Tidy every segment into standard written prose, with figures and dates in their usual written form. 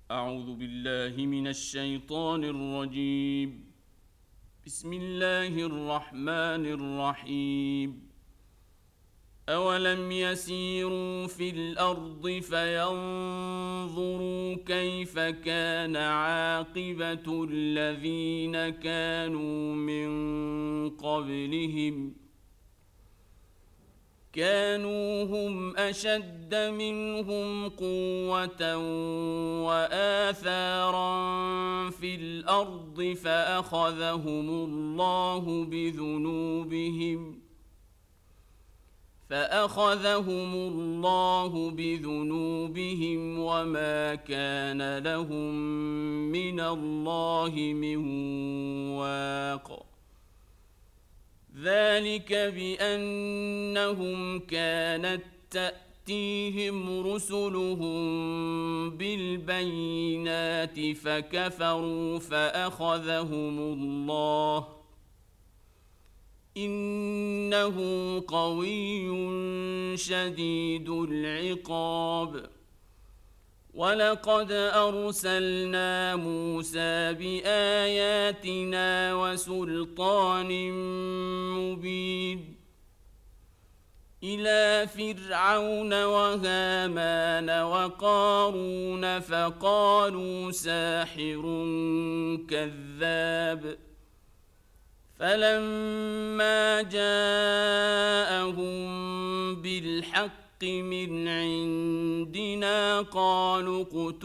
أعوذ بالله من الشيطان الرجيم. بسم الله الرحمن الرحيم. أولم يسيروا في الأرض فينظروا كيف كان عاقبة الذين كانوا من قبلهم كانوا هم أشد منهم قوة وآثارا في الأرض فأخذهم الله بذنوبهم وما كان لهم من الله من واق. ذلك بأنهم كانت تأتيهم رسلهم بالبينات فكفروا فأخذهم الله إنه قوي شديد العقاب. ولقد أرسلنا موسى بآياتنا وسلطان مبين إلى فرعون وهامان وقارون فقالوا ساحر كذاب. فلما جاءهم بالحق من عندنا قالوا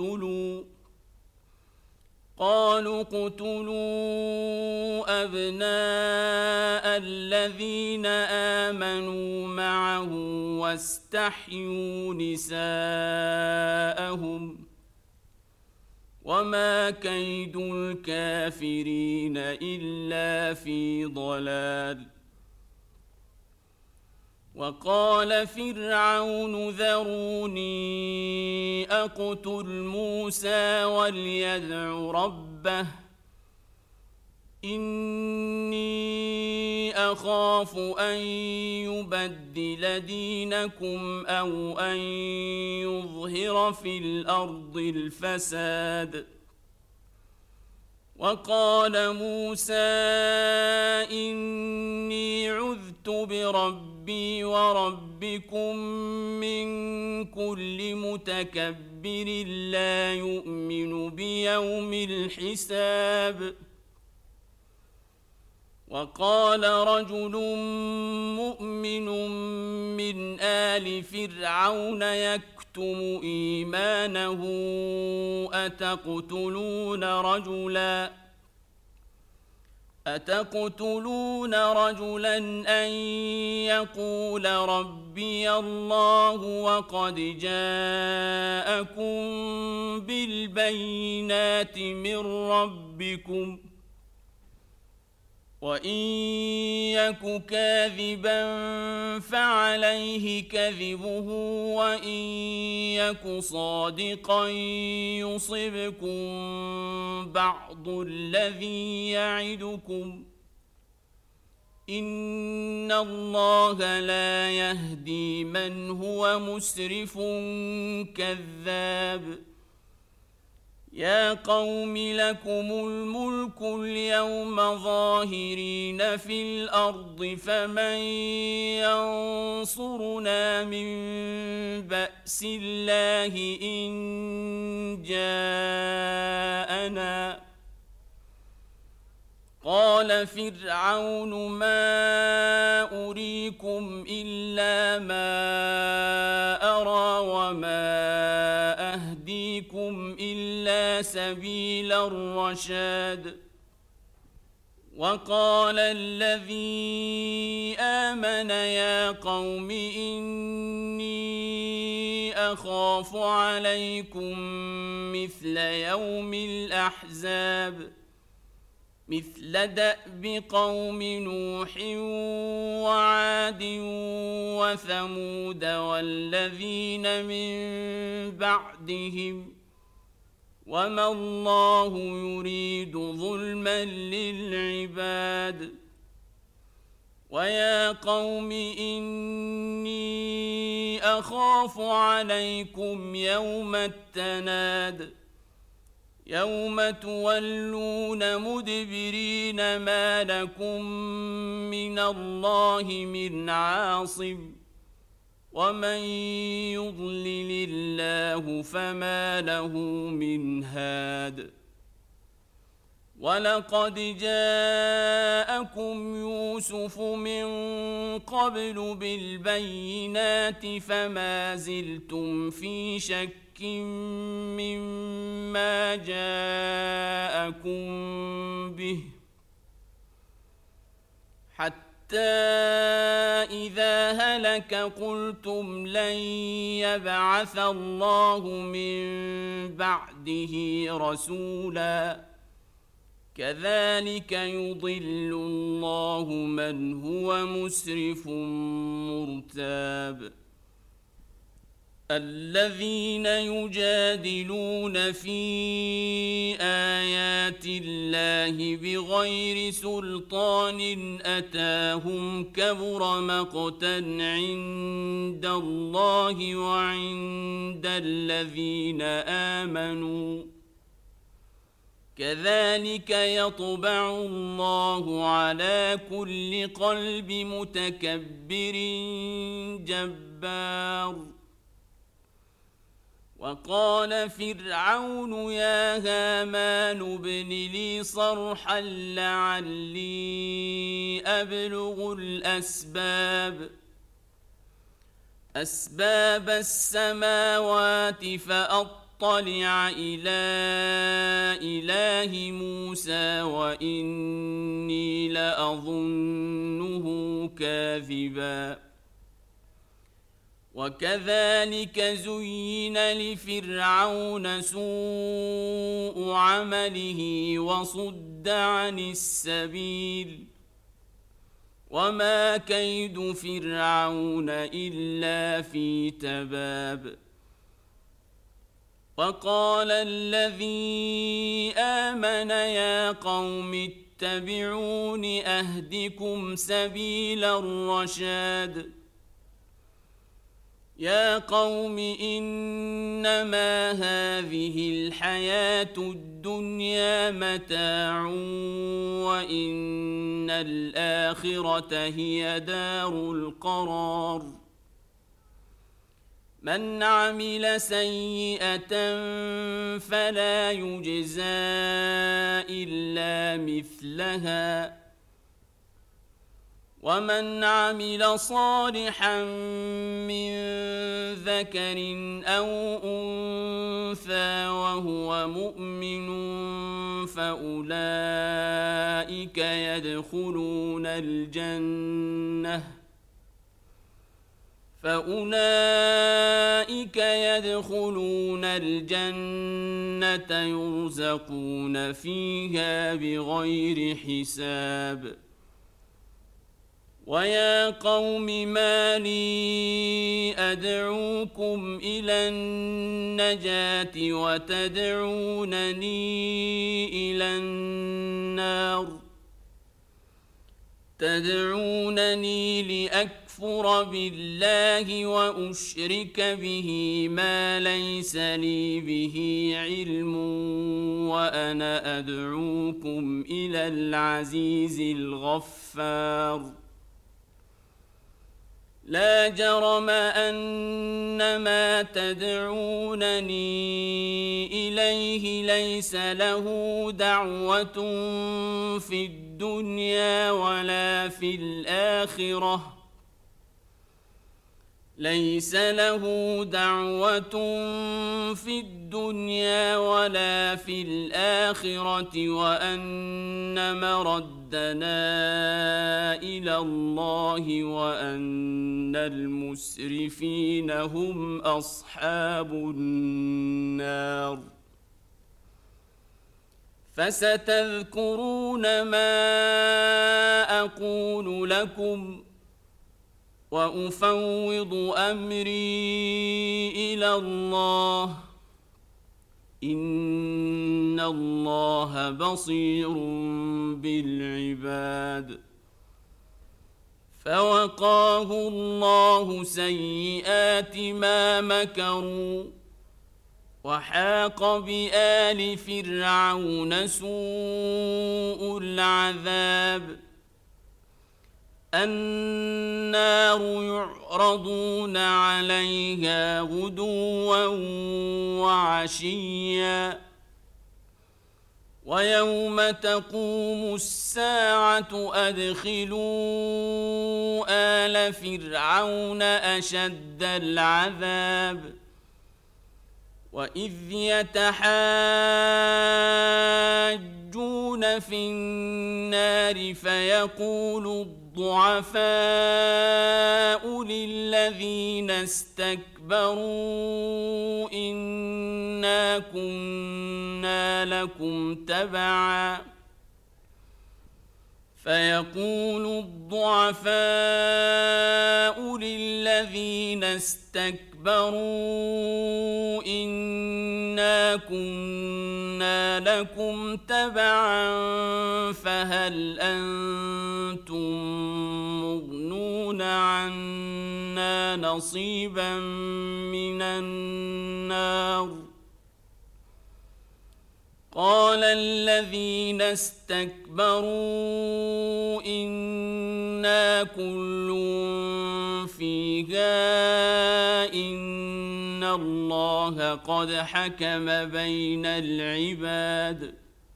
اقتلوا أبناء الذين آمنوا معه واستحيوا نساءهم وما كيد الكافرين إلا في ضلال. وقال فرعون ذروني أقتل موسى وليدع ربه إني أخاف أن يبدل دينكم أو أن يظهر في الأرض الفساد. وقال موسى إني عذت بربي وربكم من كل متكبر لا يؤمن بيوم الحساب. وقال رجل مؤمن من آل فرعون يكتم إيمانه أتقتلون رجلا أن يقول ربي الله وقد جاءكم بالبينات من ربكم وإن يك كاذبا فعليه كذبه وإن يك صادقا يصبكم بعض الذي يعدكم إن الله لا يهدي من هو مسرف كذاب. يا قوم لكم الملك اليوم ظاهرين في الأرض فمن ينصرنا من بأس الله إن جاءنا. قال فرعون ما أريكم إلا ما أرى وما أهديكم إلا سبيل الرشاد. وقال الذي آمن يا قوم إني أخاف عليكم مثل يوم الأحزاب مثل دأب قوم نوح وعاد وثمود والذين من بعدهم وما الله يريد ظلما للعباد. ويا قوم إني أخاف عليكم يوم التناد يوم تولون مدبرين ما لكم من الله من عاصم ومن يضلل الله فما له من هاد ولقد جاءكم يوسف من قبل بالبينات فما زلتم في شك مما جاءكم به حتى إذا هلك قلتم لن يبعث الله من بعده رسولا كذلك يضل الله من هو مسرف مرتاب الذين يجادلون في آيات الله بغير سلطان أتاهم كبر مقتا عند الله وعند الذين آمنوا كذلك يطبع الله على كل قلب متكبر جبار وقال فرعون يا هامان ابن لي صرحا لعلي أبلغ أسباب السماوات فأطلع إلى إله موسى وإني لأظنه كاذبا وكذلك زين لفرعون سوء عمله وصد عن السبيل وما كيد فرعون إلا في تباب وقال الذي آمن يا قوم اتبعون أهدكم سبيل الرشاد يا قوم إنما هذه الحياة الدنيا متاع وإن الآخرة هي دار القرار من عمل سيئة فلا يجزى إلا مثلها ومن عمل صالحا من ذكر أو أنثى وهو مؤمن فأولئك يدخلون الجنة يرزقون فيها بغير حساب ويا قوم ما لي أدعوكم إلى النجاة وتدعونني إلى النار تدعونني لأكفر بالله وأشرك به ما ليس لي به علم وأنا أدعوكم إلى العزيز الغفار لا جرم أن ما تدعونني إليه ليس له دعوة في الدنيا ولا في الآخرة ليس له دعوة في الدنيا ولا في الآخرة وأن مردنا إلى الله وأن المسرفين هم أصحاب النار فستذكرون ما أقول لكم وأفوض أمري إلى الله إن الله بصير بالعباد فوقاه الله سيئات ما مكروا وحاق بآل فرعون سوء العذاب النار يعرضون عليها غدوا وعشيا ويوم تقوم الساعة أدخلوا آل فرعون أشد العذاب وإذ يتحاجون في النار فيقول الضعفاء للذين استكبروا إنا كنا لكم تبعا إنا كنا لكم تبعا فهل أنتم مغنون عنا نصيبا من النار قال الذين استكبروا إنا كل فيها إن الله قد حكم بين العباد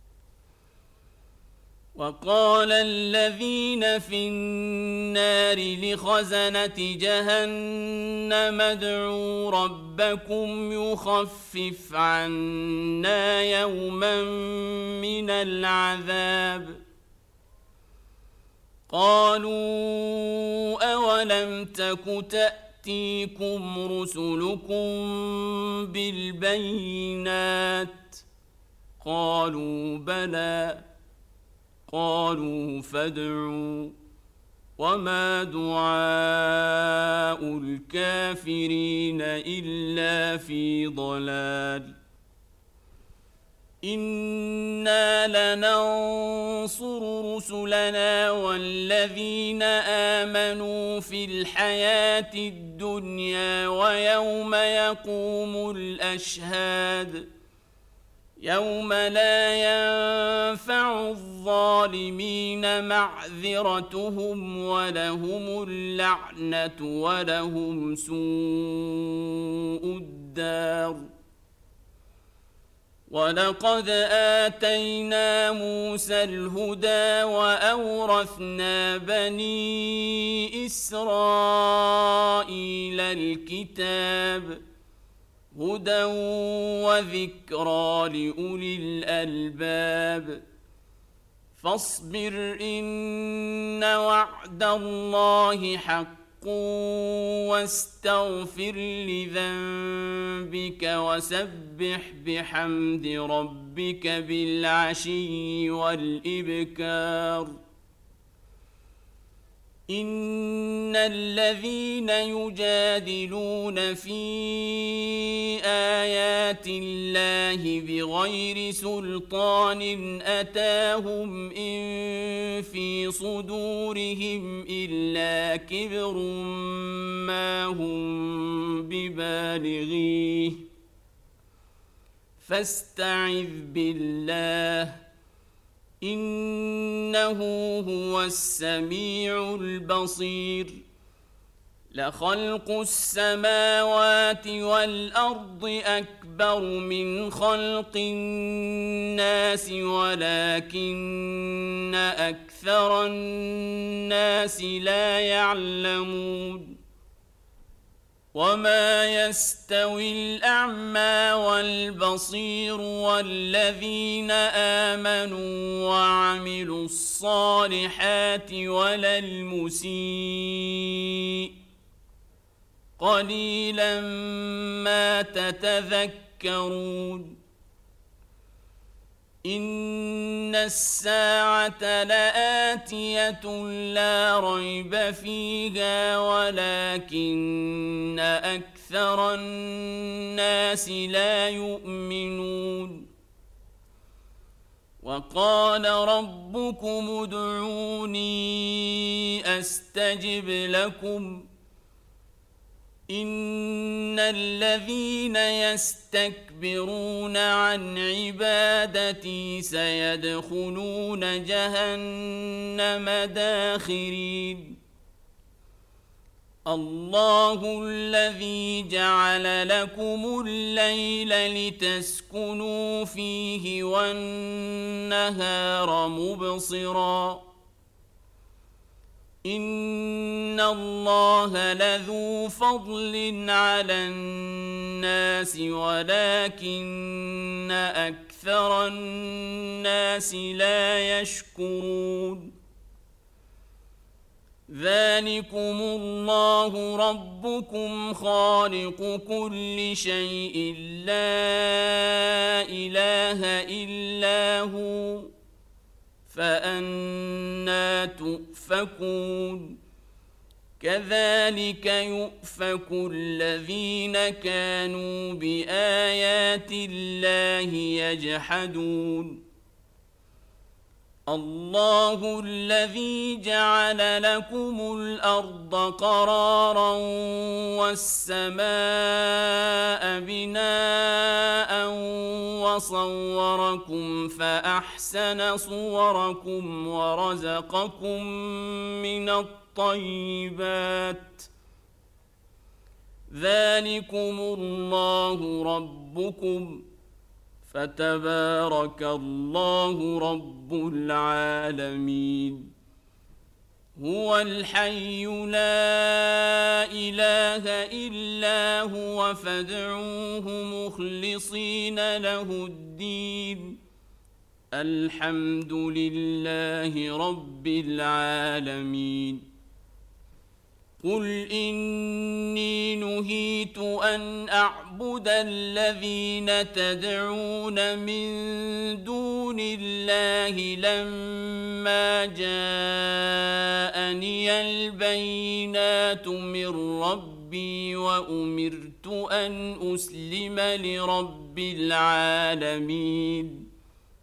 وقال الذين في النار لخزنة جهنم ادعوا ربكم يخفف عنا يوما من العذاب قالوا أولم تك تأتيكم رسلكم بالبينات قالوا بلى قالوا فادعوا وما دعاء الكافرين إلا في ضلال إنا لننصر رسلنا والذين آمنوا في الحياة الدنيا ويوم يقوم الأشهاد يوم لا ينفع الظالمين معذرتهم ولهم اللعنة ولهم سوء الدار ولقد آتينا موسى الهدى وأورثنا بني إسرائيل الكتاب هدى وذكرى لأولي الألباب فاصبر إن وعد الله حق واستغفر لذنبك وسبح بحمد ربك بالعشي والإبكار إن الذين يجادلون في آيات الله بغير سلطان أتاهم إن في صدورهم إلا كبر ما هم ببالغيه فاستعذ بالله إنه هو السميع البصير لخلق السماوات والأرض أكبر من خلق الناس ولكن أكثر الناس لا يعلمون وما يستوي الأعمى والبصير والذين آمنوا وعملوا الصالحات ولا المسيء قليلا ما تتذكرون إن الساعة لآتية لا ريب فيها ولكن أكثر الناس لا يؤمنون وقال ربكم ادعوني أستجب لكم إن الذين يستكبرون عن عبادتي سيدخلون جهنم داخرين الله الذي جعل لكم الليل لتسكنوا فيه والنهار مبصرا إن الله لذو فضل على الناس ولكن أكثر الناس لا يشكرون ذلكم الله ربكم خالق كل شيء لا إله إلا هو فأنى تؤفكون كذلك يؤفك الذين كانوا بآيات الله يجحدون الله الذي جعل لكم الأرض قرارا والسماء بناء وصوركم فأحسن صوركم ورزقكم من الطيبات ذلكم الله ربكم فتبارك الله رب العالمين هو الحي لا إله إلا هو فادعوه مخلصين له الدين الحمد لله رب العالمين قل إني نهيت أن أعبد الذين تدعون من دون الله لما جاءني البينات من ربي وأمرت أن أسلم لرب العالمين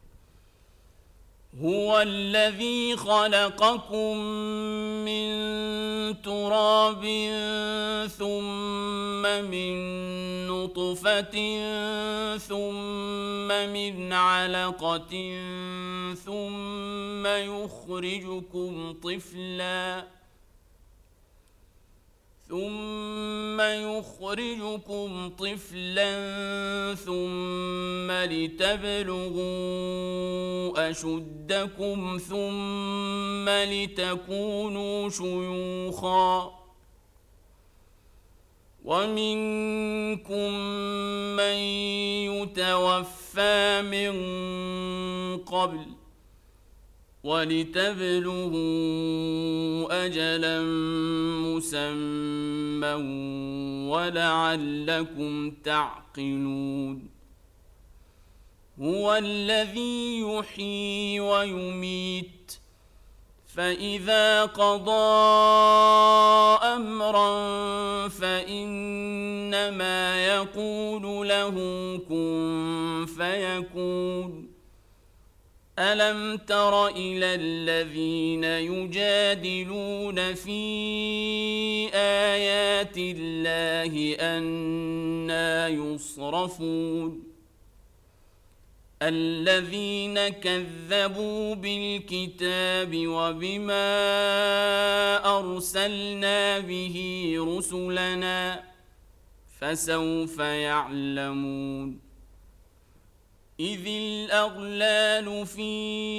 هو الذي خلقكم من تراب ثم من نطفة ثم من علقة ثم يخرجكم طفلا ثم لتبلغوا أشدكم ثم لتكونوا شيوخا ومنكم من يتوفى من قبل ولتبلغوا أجلا مسمى ولعلكم تعقلون هو الذي يحيي ويميت فإذا قضى أمرا فإنما يقول له كن فيكون ألم تر إلى الذين يجادلون في آيات الله أنى يصرفون الذين كذبوا بالكتاب وبما أرسلنا به رسلنا فسوف يعلمون إذ الأغلال في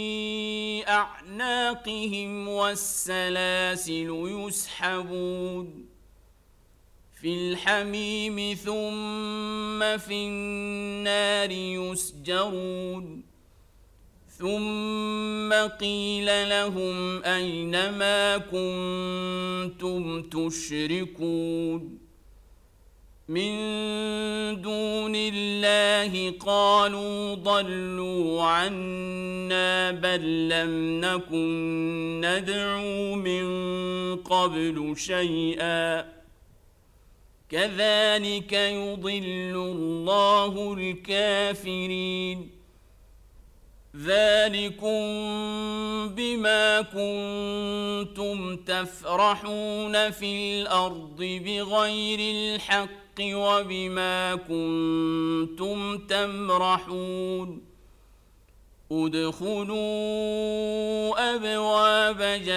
أعناقهم والسلاسل يسحبون في الحميم ثم في النار يسجرون ثم قيل لهم أين ما كنتم تشركون من دون الله قالوا ضلوا عنا بل لم نكن ندعو من قبل شيئا كذلك يضل الله الكافرين ذلكم بما كنتم تفرحون في الأرض بغير الحق وبما كنتم تمرحون ادخلوا أبواب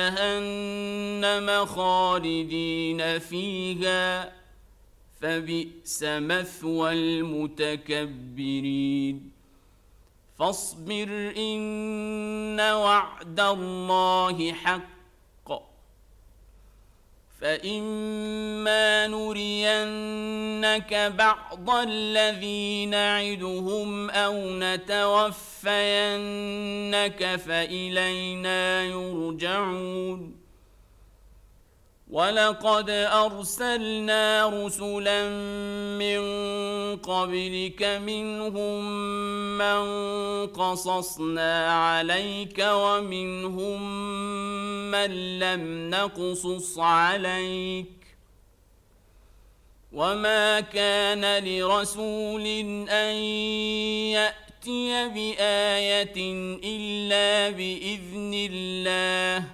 جهنم خالدين فيها فبئس مثوى المتكبرين فاصبر إن وعد الله حق فإما نرينك بعض الذي نعدهم أو نتوفينك فإلينا يرجعون ولقد أرسلنا رسلا من قبلك منهم من قصصنا عليك ومنهم من لم نقصص عليك وما كان لرسول أن يأتي بآية إلا بإذن الله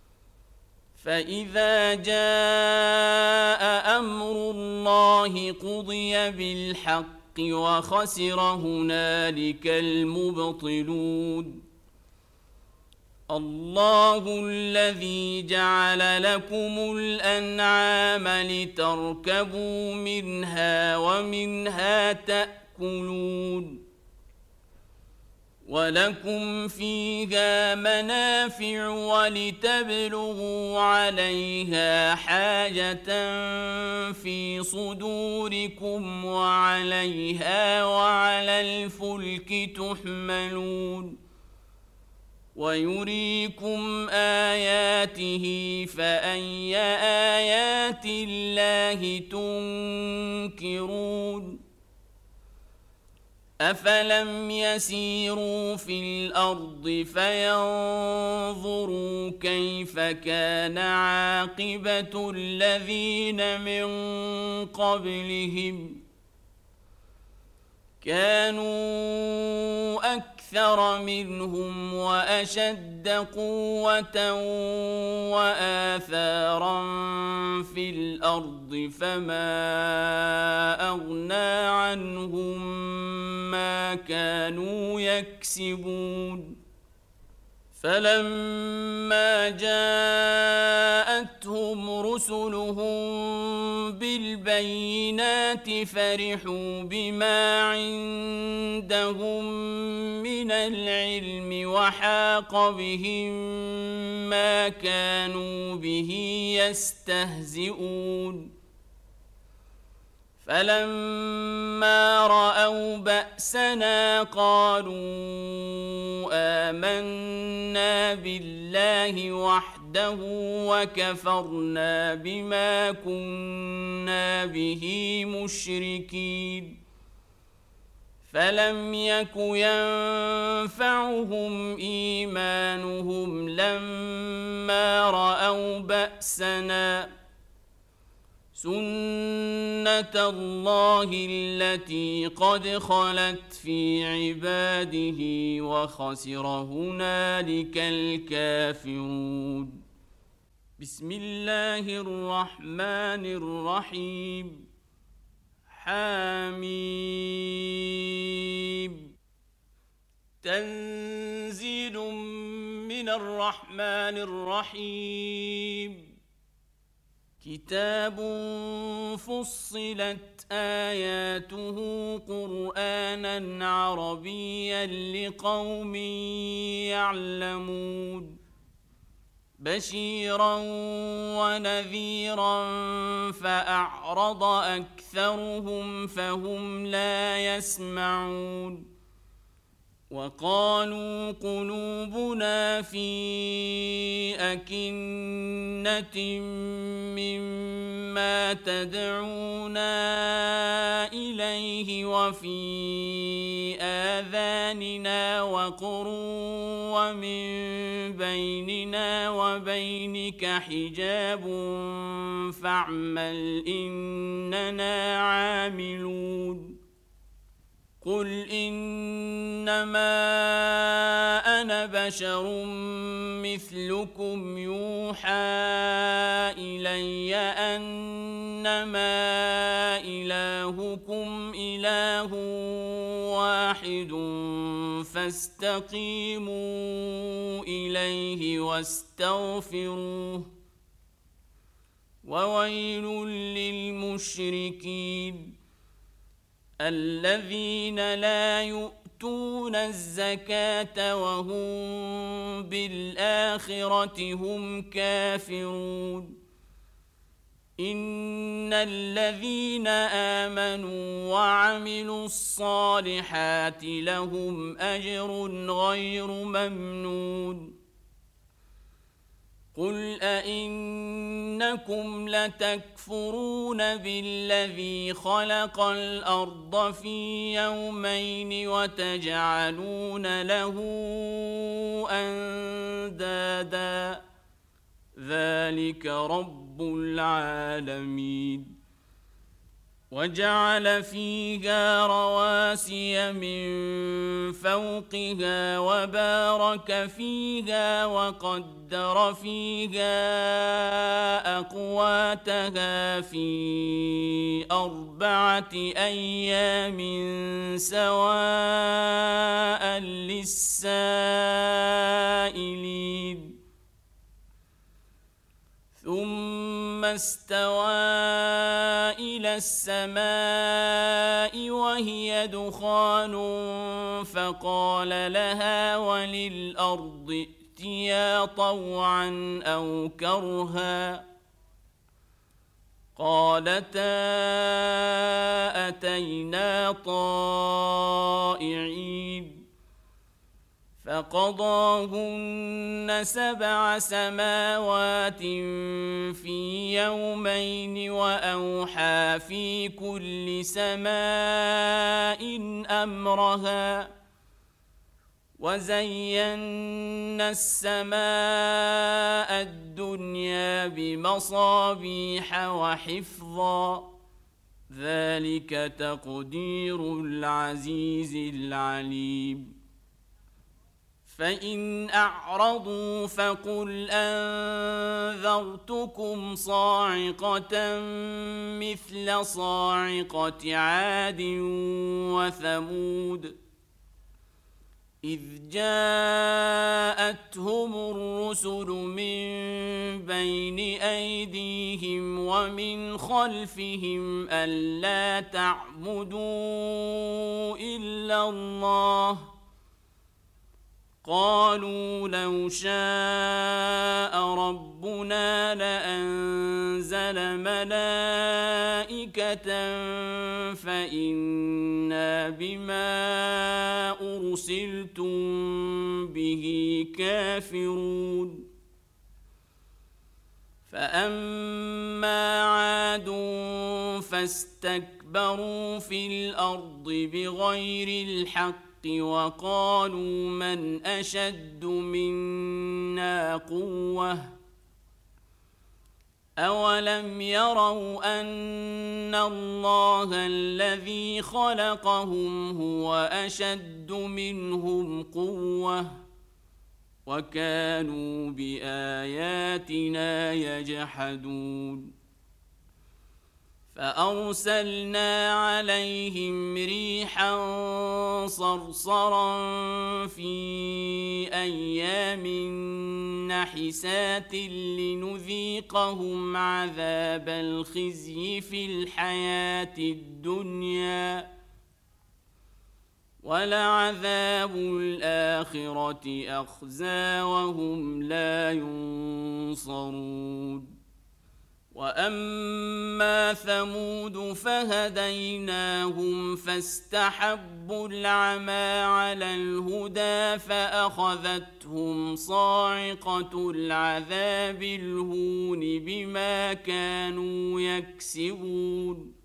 فإذا جاء أمر الله قضي بالحق وخسر هنالك المبطلون الله الذي جعل لكم الأنعام لتركبوا منها ومنها تأكلون ولكم فيها منافع ولتبلغوا عليها حاجة في صدوركم وعليها وعلى الفلك تحملون ويريكم آياته فأي آيات الله تنكرون أفلم يسيروا في الأرض فينظروا كيف كان عاقبة الذين من قبلهم كانوا أكثر منهم وأشد قوة وآثارا في الأرض فما أغنى عنهم ما كانوا يكسبون فلما جاءتهم رسلهم بالبينات فرحوا بما عندهم من العلم وحاق بهم ما كانوا به يستهزئون فلما رأوا بأسنا قالوا آمنا بالله وحده وكفرنا بما كنا به مشركين فلم يك ينفعهم إيمانهم لما رأوا بأسنا سنة الله التي قد خلت في عباده وخسر هنالك الكافرون بسم الله الرحمن الرحيم حميم تنزيل من الرحمن الرحيم كتاب فصلت آياته قرآنا عربيا لقوم يعلمون بشيرا ونذيرا فأعرض أكثرهم فهم لا يسمعون وقالوا قلوبنا في أكنة مما تدعونا إليه وفي آذاننا وقر ومن بيننا وبينك حجاب فاعمل إننا عاملون قل إنما أنا بشر مثلكم يوحى إلي أنما إلهكم إله واحد فاستقيموا إليه واستغفروه وويل للمشركين الذين لا يؤتون الزكاة وهم بالآخرة هم كافرون إن الذين آمنوا وعملوا الصالحات لهم أجر غير ممنون قل أئنكم لتكفرون بالذي خلق الأرض في يومين وتجعلون له أندادا ذلك رب العالمين وجعل فيها رواسي من فوقها وبارك فيها وقدر فيها أقواتها في 4 أيام سواء للسائلين ثم استوى إلى السماء وهي دخان فقال لها وللأرض ائتيا طوعا أو كرها قالتا أتينا طائعين فقضاهن 7 سماوات في يومين وأوحى في كل سماء أمرها وزينا السماء الدنيا بمصابيح وحفظا ذلك تقدير العزيز العليم فإن أعرضوا فقل أنذرتكم صاعقة مثل صاعقة عاد وثمود إذ جاءتهم الرسل من بين أيديهم ومن خلفهم ألا تعبدوا إلا الله قالوا لو شاء ربنا لأنزل ملائكة فإنا بما أرسلتم به كافرون فأما عاد فاستكبروا في الأرض بغير الحق وقالوا من أشد منا قوة أولم يروا أن الله الذي خلقهم هو أشد منهم قوة وكانوا بآياتنا يجحدون فأرسلنا عليهم ريحا صرصرا في أيام نحسات لنذيقهم عذاب الخزي في الحياة الدنيا ولعذاب الآخرة أخزى وهم لا ينصرون وأما ثمود فهديناهم فاستحبوا العمى على الهدى فأخذتهم صاعقة العذاب الهون بما كانوا يكسبون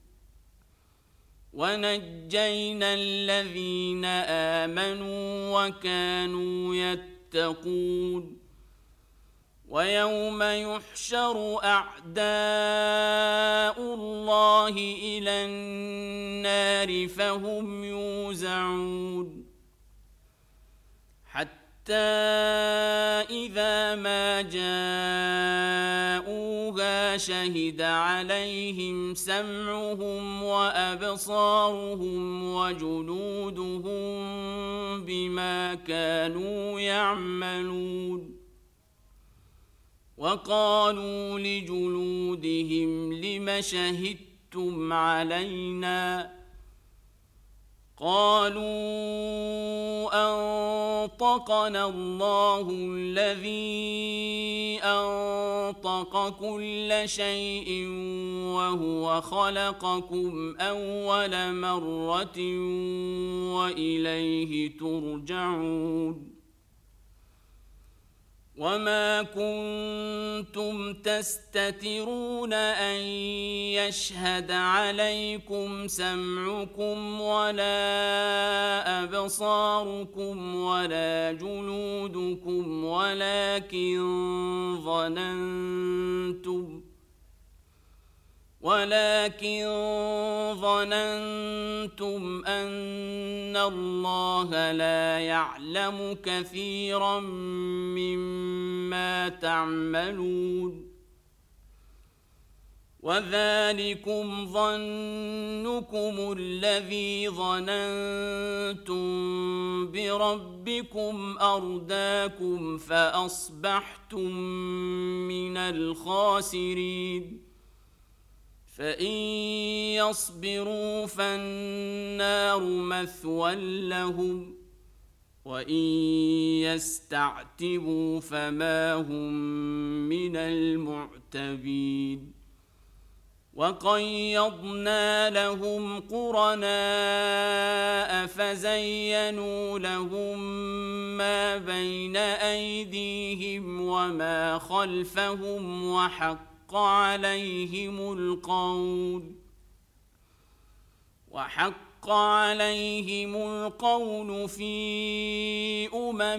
ونجينا الذين آمنوا وكانوا يتقون ويوم يحشر أعداء الله إلى النار فهم يوزعون حتى إذا ما جاءوها شهد عليهم سمعهم وأبصارهم وجلودهم بما كانوا يعملون وقالوا لجلودهم لم شهدتم علينا قالوا أنطقنا الله الذي أنطق كل شيء وهو خلقكم أول مرة وإليه ترجعون وما كنتم تستترون أن يشهد عليكم سمعكم ولا أبصاركم ولا جلودكم ولكن ظننتم أن الله لا يعلم كثيرا مما تعملون وذلكم ظنكم الذي ظننتم بربكم أرداكم فأصبحتم من الخاسرين فإن يصبروا فالنار مثوى لهم وإن يستعتبوا فما هم من المعتبين وقيضنا لهم قرناء فزينوا لهم ما بين أيديهم وما خلفهم وحق عليهم القول في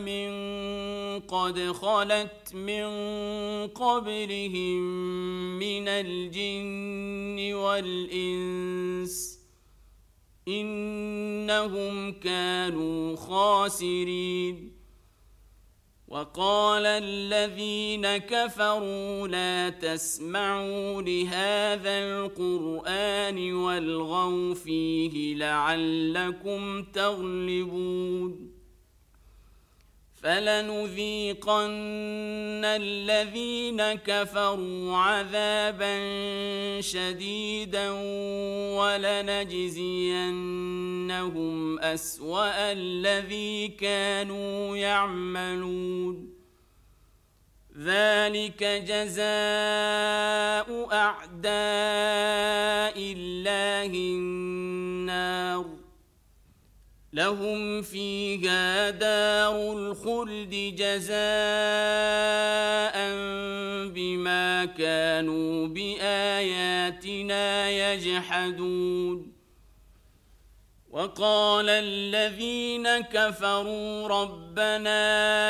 قد خلت من قبلهم من الجن والإنس إنهم كانوا خاسرين وقال الذين كفروا لا تسمعوا لهذا القرآن والغوا فيه لعلكم تغلبون فلنذيقن الذين كفروا عذابا شديدا ولنجزينهم أسوأ الذي كانوا يعملون ذلك جزاء أعداء الله النار لهم فيها دار الخلد جزاء بما كانوا بآياتنا يجحدون وقال الذين كفروا ربنا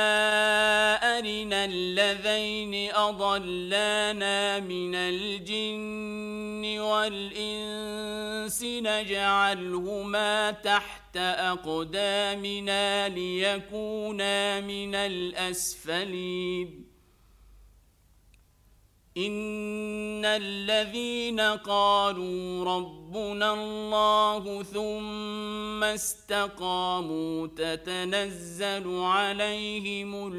أرنا الذين أضلانا من الجن والإنس نجعلهما تحت أقدامنا ليكونا من الأسفلين إن الذين قالوا ربنا الله ثم استقاموا تتنزل عليهم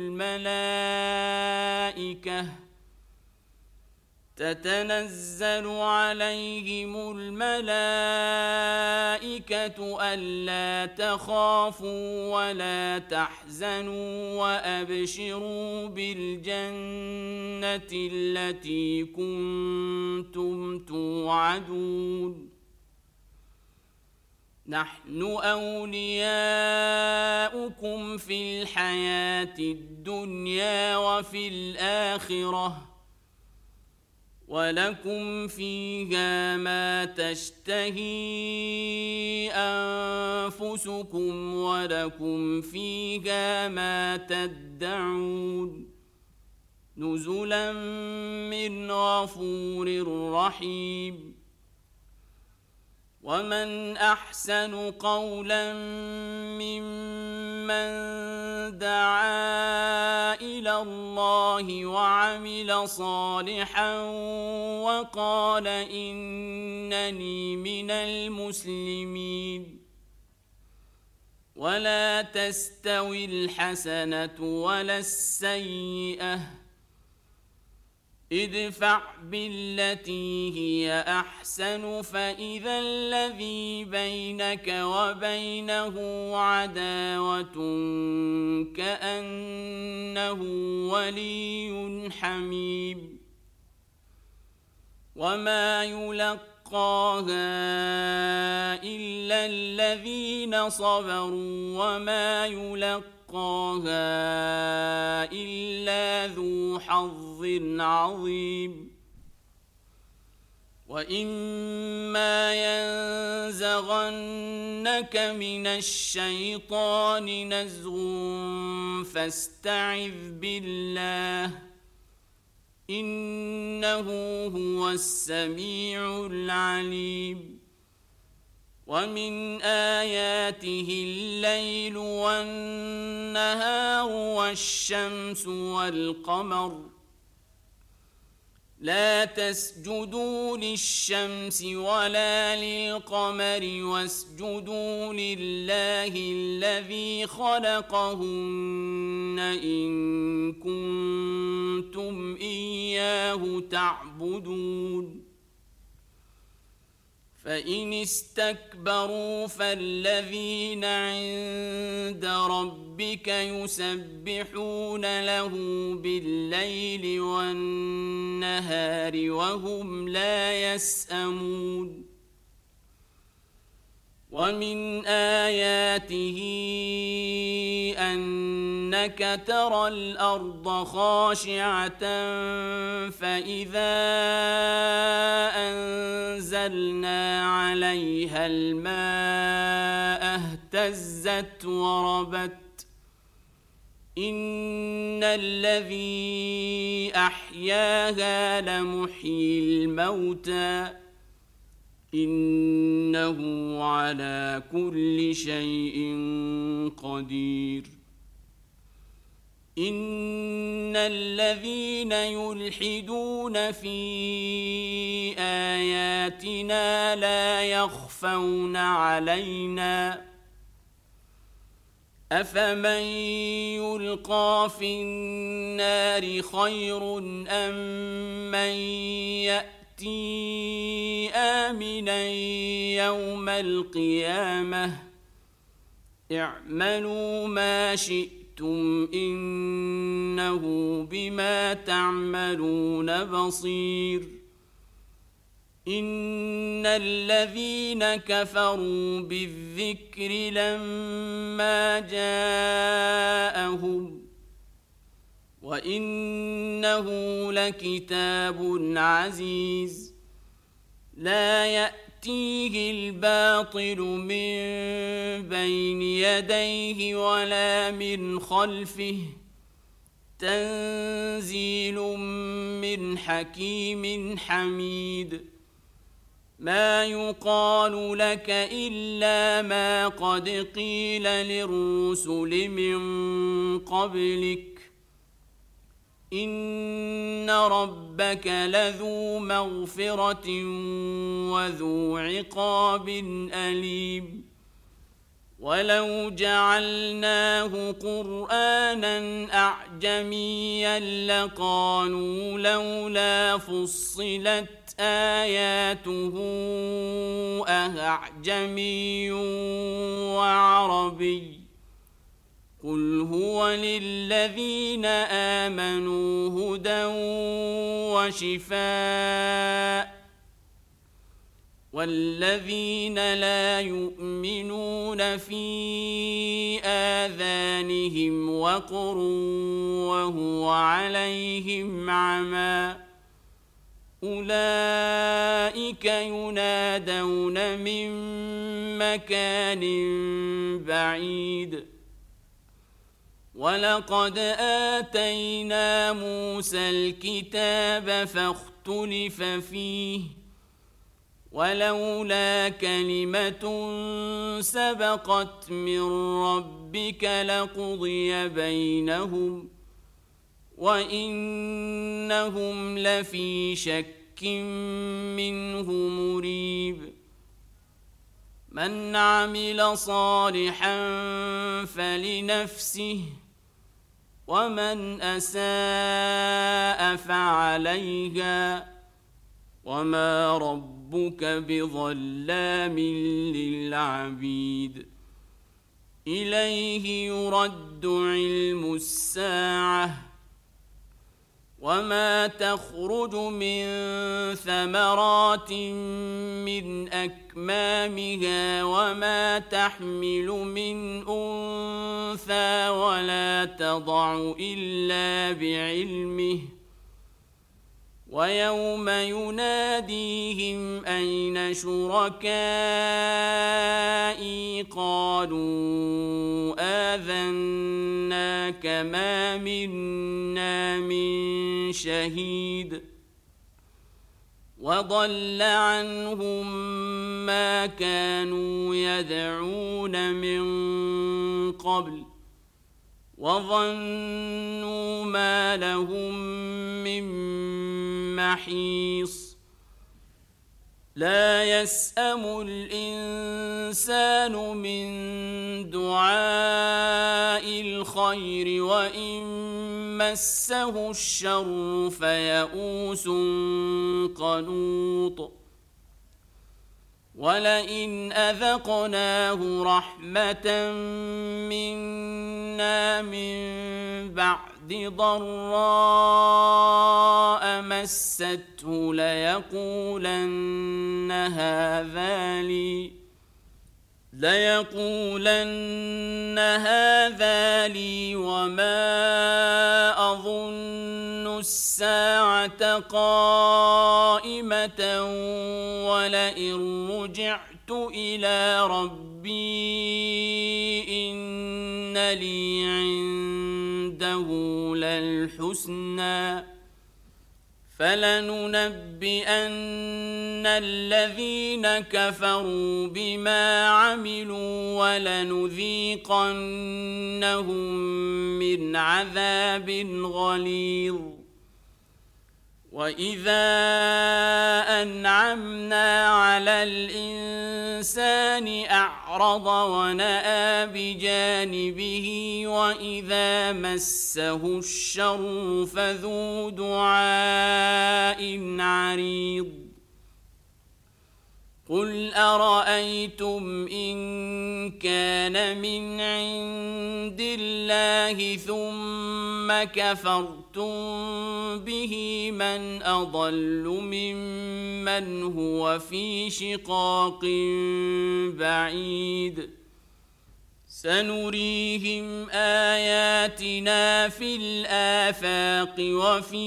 الملائكة ألا تخافوا ولا تحزنوا وأبشروا بالجنة التي كنتم توعدون نحن أولياؤكم في الحياة الدنيا وفي الآخرة ولكم فيها ما تشتهي أنفسكم ولكم فيها ما تدعون نزلا من غفور رحيم ومن أحسن قولا ممن دعا إلى الله وعمل صالحا وقال إنني من المسلمين. ولا تستوي الحسنة ولا السيئة، ادفع بالتي هي أحسن فإذا الذي بينك وبينه عداوة كأنه ولي حميم. وما يلقاها إلا الذين صبروا وما يلقاها إلا ذو حظ عظيم. وإما ينزغنك من الشيطان نزغ فاستعذ بالله إنه هو السميع العليم. ومن آياته الليل والنهار والشمس والقمر. لا تسجدوا للشمس ولا للقمر واسجدوا لله الذي خلقهن إن كنتم إياه تعبدون. فإن استكبروا فالذين عند ربك يسبحون له بالليل والنهار وهم لا يسأمون. ومن آياته أنك ترى الأرض خاشعة فإذا أنزلنا عليها الماء اهتزت وربت. إن الذي أحياها لمحيي الموتى إنه على كل شيء قدير. إن الذين يلحدون في آياتنا لا يخفون علينا أفمن يلقى في النار خير أم من يأتي آمنا يوم القيامة اعملوا ما شئتم إنه بما تعملون بصير. إن الذين كفروا بالذكر لما جاءهم وإنه لكتاب عزيز لا يأتيه الباطل من بين يديه ولا من خلفه تنزيل من حكيم حميد. ما يقال لك إلا ما قد قيل للرسل من قبلك إن ربك لذو مغفرة وذو عقاب أليم. ولو جعلناه قرآنا أعجميا لقالوا لولا فصلت آياته أعجمي وعربي قل هو للذين آمنوا هدى وشفاء والذين لا يؤمنون في آذانهم وقر وهو عليهم عمى أولئك ينادون من مكان بعيد. ولقد آتينا موسى الكتاب فاختلف فيه ولولا كلمة سبقت من ربك لقضي بينهم وإنهم لفي شك منه مريب من عمل صالحا فلنفسه ومن أساء فعليها وما ربك بظلام للعبيد إليه يرد علم الساعة وما تخرج من ثمرات من أكمامها وما تحمل من أنثى ولا تضع إلا بعلمه ويوم يناديهم أين شركائي قالوا آذناك ما منا من شهيد وضل عنهم ما كانوا يدعون من قبل وظنوا ما لهم من محيص لا يسأم الإنسان من دعاء الخير وإن مسه الشر فيئوس قنوط ولئن أذقناه رحمة منا من بعد ضراء مسته ليقولن هذا لي وما أظن الساعة قائمة ولئن رجعت إلى ربي إن لي عنده للحسنى فلننبئن الذين كفروا بما عملوا ولنذيقنهم من عذاب غليظ وإذا أنعمنا على الإنسان أعرض ونأى بجانبه وإذا مسه الشر فذو دعاء عريض قل أرأيتم إن كان من عند الله ثم كفرتم به من أضل ممن هو في شقاق بعيد سنريهم آياتنا في الآفاق وفي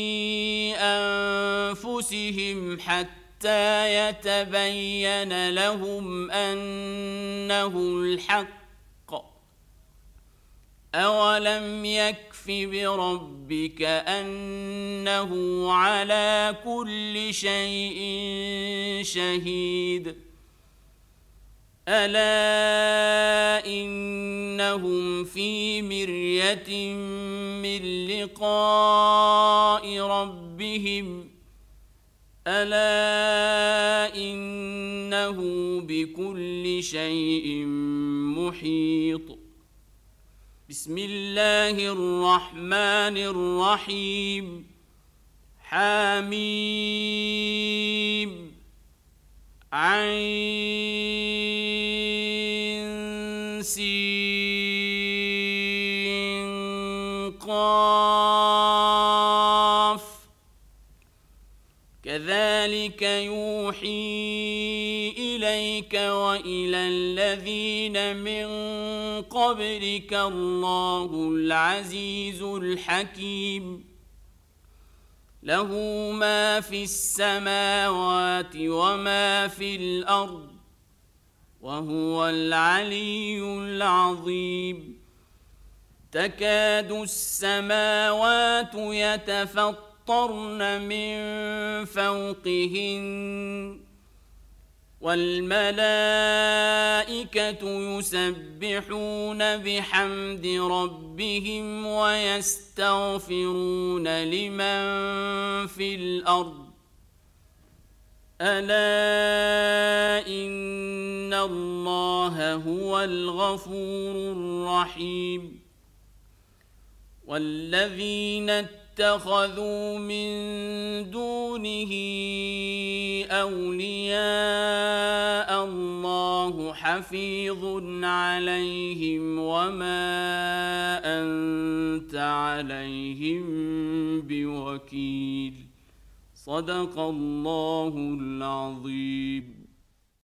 أنفسهم حتى يتبين لهم أنه الحق أولم يكف بربك أنه على كل شيء شهيد ألا إنهم في مرية من لقاء ربهم ألا إنه بكل شيء محيط بسم الله الرحمن الرحيم حميم عين سين قاف كذلك يوحي إليك وإلى الذين من قبلك الله العزيز الحكيم له ما في السماوات وما في الأرض وهو العلي العظيم تكاد السماوات يتفطرن من فوقهن والملائكة يسبحون بحمد ربهم ويستغفرون لمن في الأرض ألا إن الله هو الغفور الرحيم والذين اتخذوا من دونه أولياء الله حفيظ عليهم وما أنت عليهم بوكيل صدق الله العظيم.